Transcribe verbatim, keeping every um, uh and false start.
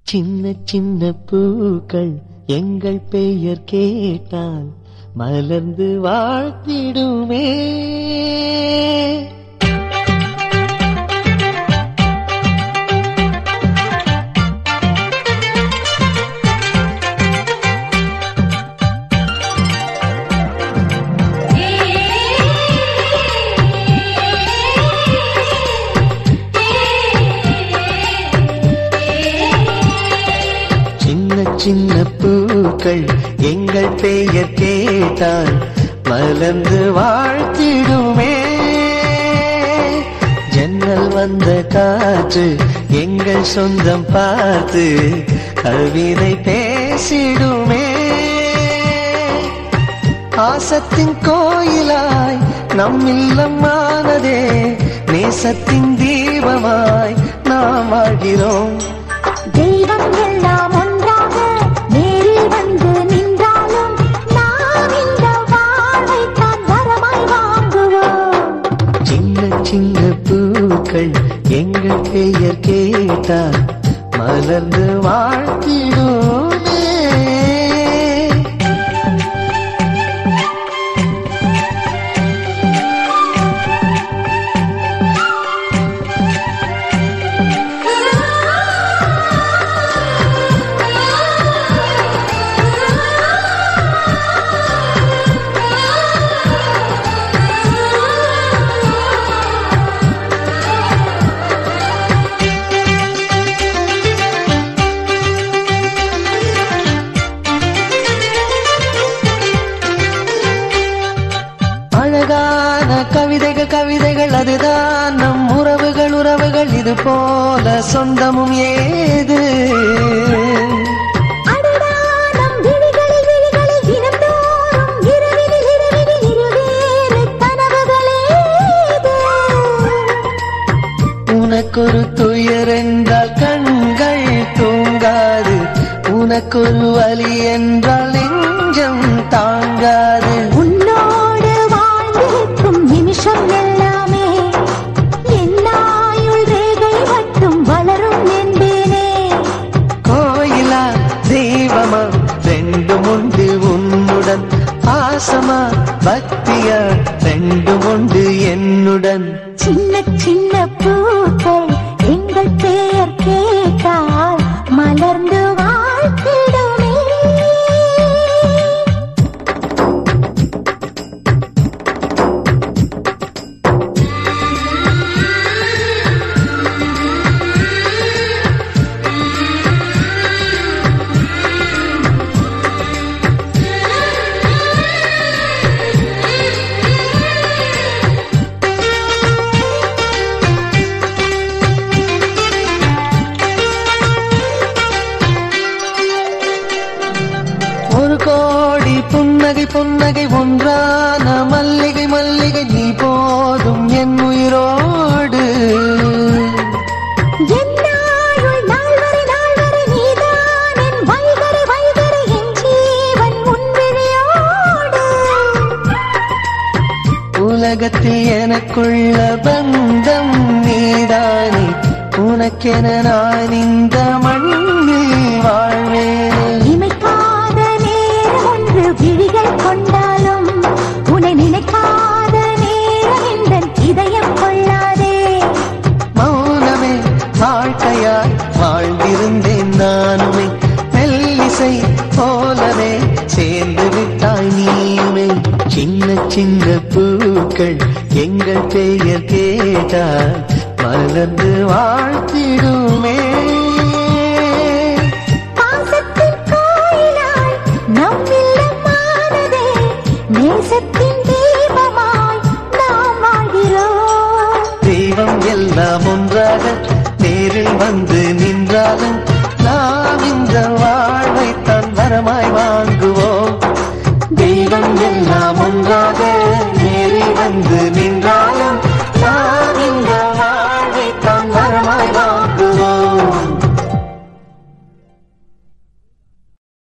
சின்ன சின்ன பூக்கள் எங்கள் பெயர் கேட்டால் மலர்ந்து வாழ்த்திடுமே. சின்ன பூக்கள் எங்கள் பெயர் கேட்டால் மலர்ந்து வாழ்த்திடுமே. ஜன்னல் வந்த காற்று எங்கள் சொந்தம் பார்த்து கவிதை பேசிடுமே. ஆசத்தின் கோயிலாய் நம் இல்லம் ஆனதே, நேசத்தின் தீபமாய் நாம் வாழ்கிறோம். தெய்வம் எல்லாம் ஒன்றாக நேரில் வந்து நின்றாலும் நாம் இந்த வாழ்வைத்தான் வரமாய் வாங்குவோம். சின்ன சின்ன பூக்கள் எங்கள் பெயர் கேட்டால் மலர்ந்து வாழ்த்திடுமே. அழகான கவிதைகள் கவிதைகள் அதுதான் நம் உறவுகள் உறவுகள், இது போல சொந்தமும் ஏது. உனக்கொரு துயர் என்றால் கண்கள் தூங்காது, உனக்கொரு வலி என்றால் நெஞ்சம் தாங்காது. உன்னோடு வாழ்ந்திருக்கும் நிமிஷம் எல்லாமே என்னாயுள் ரேகை மட்டும் வளரும் என்பேனே. கோயிலா தெய்வமா ரெண்டும் உண்டு உன்னுடன், பாசமா பக்தியா ரெண்டும் உண்டு என்னுடன். சின்ன சின்ன பூக்கள் எங்கள் பெயர் கேட்டால் மலர்ந்து வாழ்த்திடுமே. ஒரு கோடி புன்னகை புன்னகை ஒன்றான மல்லிகை மல்லிகை நீ போதும் என் உயிரோடு. என்னாயுள் நாள் வரை நாள் வரை நீதான் என் வைகரை வைகரை, என் ஜீவன் உன் விழியோடு. உலகத்தில் எனக்குள்ள பந்தம் நீதானே, உனக்கென நான் இந்த மண்ணில் வாழ்வேனே. இமைக்காத நேரம் ஒன்று விழிகள் கொண்டாலும் உன்னை நினைக்காத நேரம் இந்த இதயம் கொள்ளாதே. மௌனமே வாழ்க்கையாய் வாழ்ந்திருந்தேன் நானுமே, மெல்லிசை போலவே சேர்ந்து விட்டாய் நீயுமே. சின்ன சின்ன பூக்கள் எங்கள் பெயர் கேட்டால் மலர்ந்து வாழ்த்திடுமே. பாசத்தின் கோயிலாய் நம் இல்லம் ஆனதே, நேசத்தின் தீபமாய் நாம் வாழ்கிறோம். தெய்வம் எல்லாம் ஒன்றாக நேரில் வந்து நின்றாலும் நாம் இந்த வாழ்வைத்தான் வரமாய் வாங்குவோம். தெய்வம் எல்லாம் ஒன்றாக நேரில் வந்து நின்றாலும்